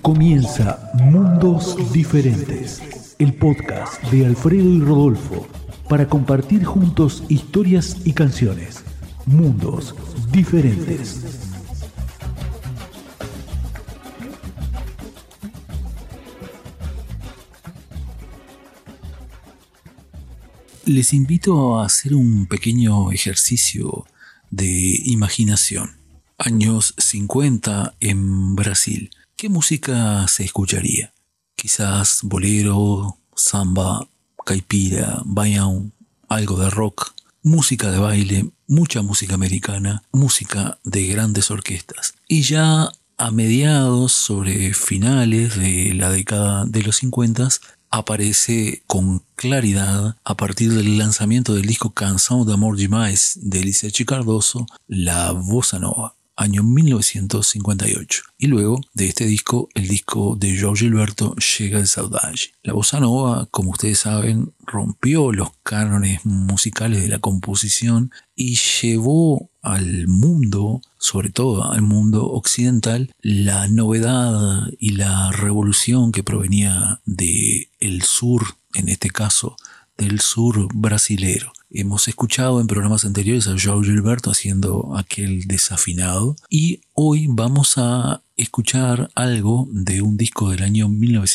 Comienza Mundos Diferentes, el podcast de Alfredo y Rodolfo, para compartir juntos historias y canciones. Mundos Diferentes. Les invito a hacer un pequeño ejercicio de imaginación. Años 50 en Brasil. ¿Qué música se escucharía? Quizás bolero, samba, caipira, baião, algo de rock, música de baile, mucha música americana, música de grandes orquestas. Y ya a mediados, sobre finales de la década de los 50, aparece con claridad, a partir del lanzamiento del disco Canção de Amor Demais de Elisete Cardoso, la bossa nova, año 1958. Y luego de este disco, el disco de João Gilberto, Chega de Saudade. La bossa nova, como ustedes saben, rompió los cánones musicales de la composición y llevó al mundo, sobre todo al mundo occidental, la novedad y la revolución que provenía del sur, en este caso del sur brasilero. Hemos escuchado en programas anteriores a João Gilberto haciendo aquel desafinado y hoy vamos a escuchar algo de un disco del año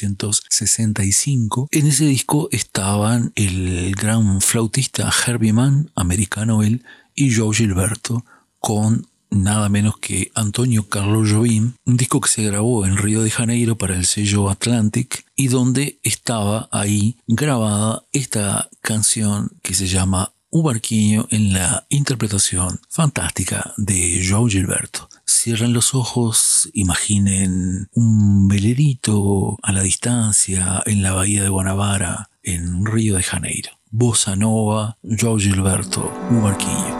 1965. En ese disco estaban el gran flautista Herbie Mann, americano él, y João Gilberto, con nada menos que Antonio Carlos Jobim, un disco que se grabó en Río de Janeiro para el sello Atlantic y donde estaba ahí grabada esta canción que se llama O Barquinho, en la interpretación fantástica de João Gilberto. Cierren los ojos, imaginen un velerito a la distancia en la bahía de Guanabara, en Río de Janeiro. Bossa nova, João Gilberto, O Barquinho.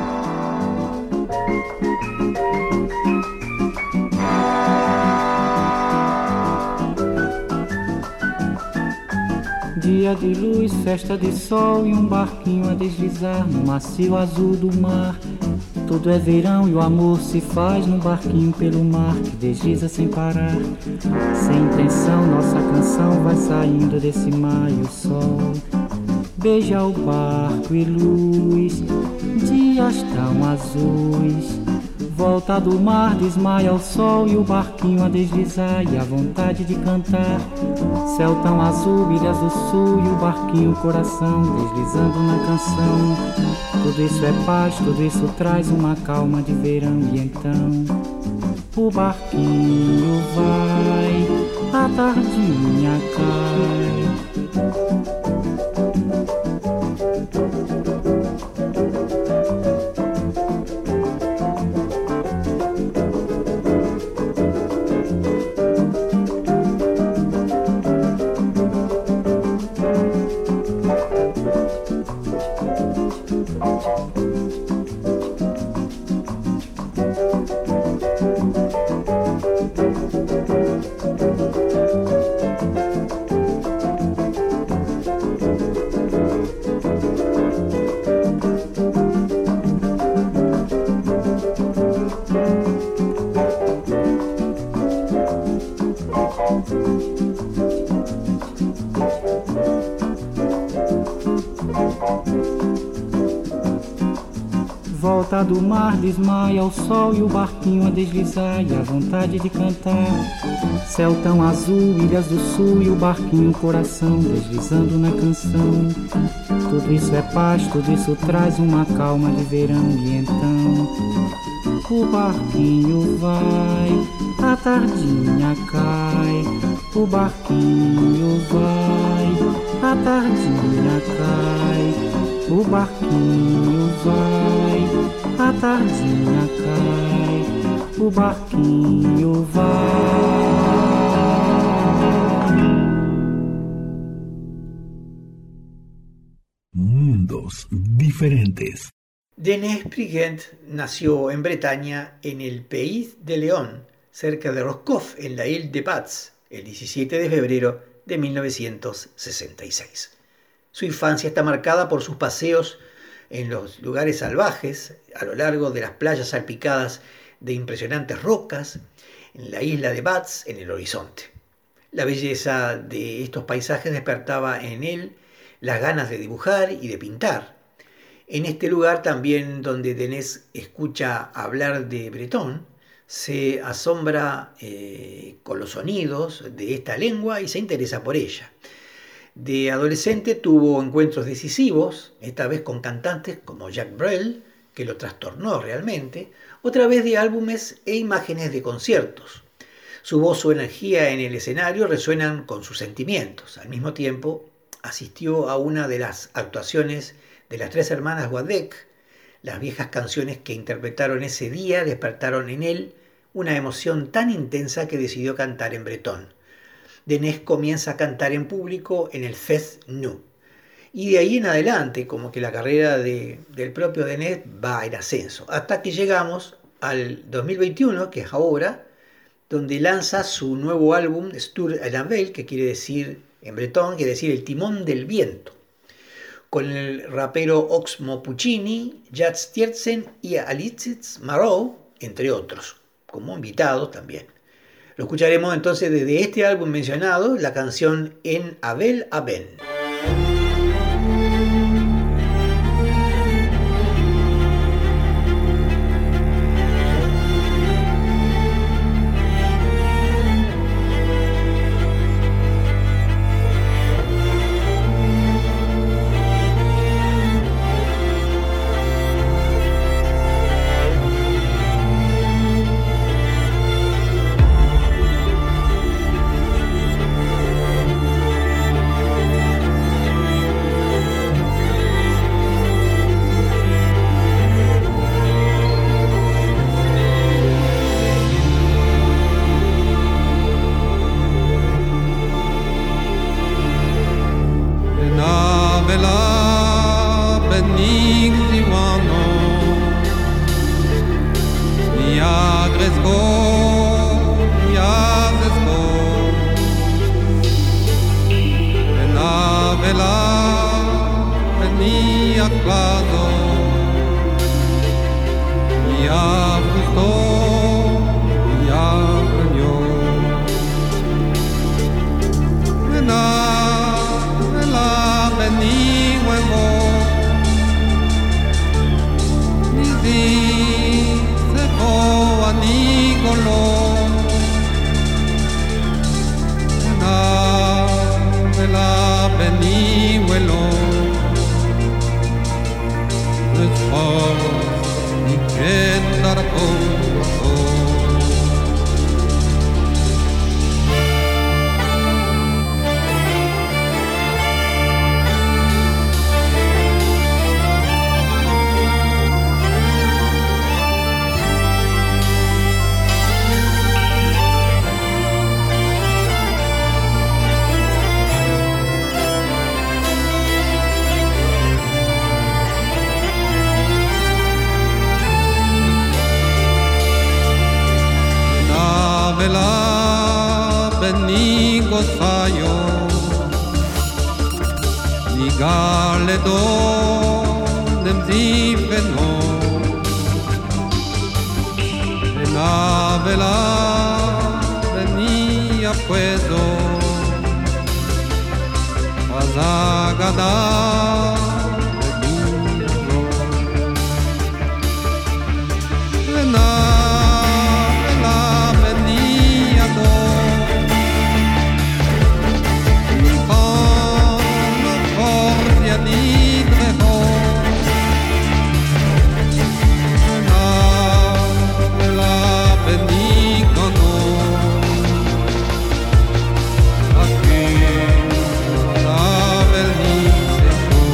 Dia de luz, festa de sol e barquinho a deslizar no macio azul do mar. Tudo é verão e o amor se faz num barquinho pelo mar que desliza sem parar. Sem intenção, nossa canção vai saindo desse mar e o sol beija o barco e luz. Dias tão azuis, volta do mar, desmaia o sol e o barquinho a deslizar e a vontade de cantar. Céu tão azul, ilhas do sul e o barquinho, coração deslizando na canção. Tudo isso é paz, tudo isso traz uma calma de verão. E então o barquinho vai, a tardinha cai. Volta do mar, desmaia o sol e o barquinho a deslizar e a vontade de cantar. Céu tão azul, ilhas do sul e o barquinho, coração deslizando na canção. Tudo isso é paz, tudo isso traz uma calma de verão. E então o barquinho vai, a tardinha cai. O barquinho vai, a tardinha cai. O barquinho vai, a tardinha cai. O barquinho vai. Mundos Diferentes. Denis Brigent nació en Bretaña, en el Pays de León, cerca de Roscoff, en la Île de Bats, el 17 de febrero de 1966. Su infancia está marcada por sus paseos en los lugares salvajes, a lo largo de las playas salpicadas de impresionantes rocas, en la isla de Batz, en el horizonte. La belleza de estos paisajes despertaba en él las ganas de dibujar y de pintar. En este lugar también donde Denis escucha hablar de Breton, se asombra con los sonidos de esta lengua y se interesa por ella. De adolescente tuvo encuentros decisivos, esta vez con cantantes como Jacques Brel, que lo trastornó realmente, otra vez de álbumes e imágenes de conciertos. Su voz, su energía en el escenario resuenan con sus sentimientos. Al mismo tiempo, asistió a una de las actuaciones de las tres hermanas Wadek. Las viejas canciones que interpretaron ese día despertaron en él una emoción tan intensa que decidió cantar en bretón. Denis comienza a cantar en público en el Fest Nou. Y de ahí en adelante, como que la carrera del propio Denis va en ascenso. Hasta que llegamos al 2021, que es ahora, donde lanza su nuevo álbum, Stur à la Velle, que quiere decir, en bretón, quiere decir el timón del viento, con el rapero Oxmo Puccini, Jats Tiersen y Alice Marot, entre otros, como invitados también. Lo escucharemos entonces desde este álbum mencionado, la canción En Abel Aben. Benico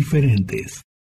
diferentes.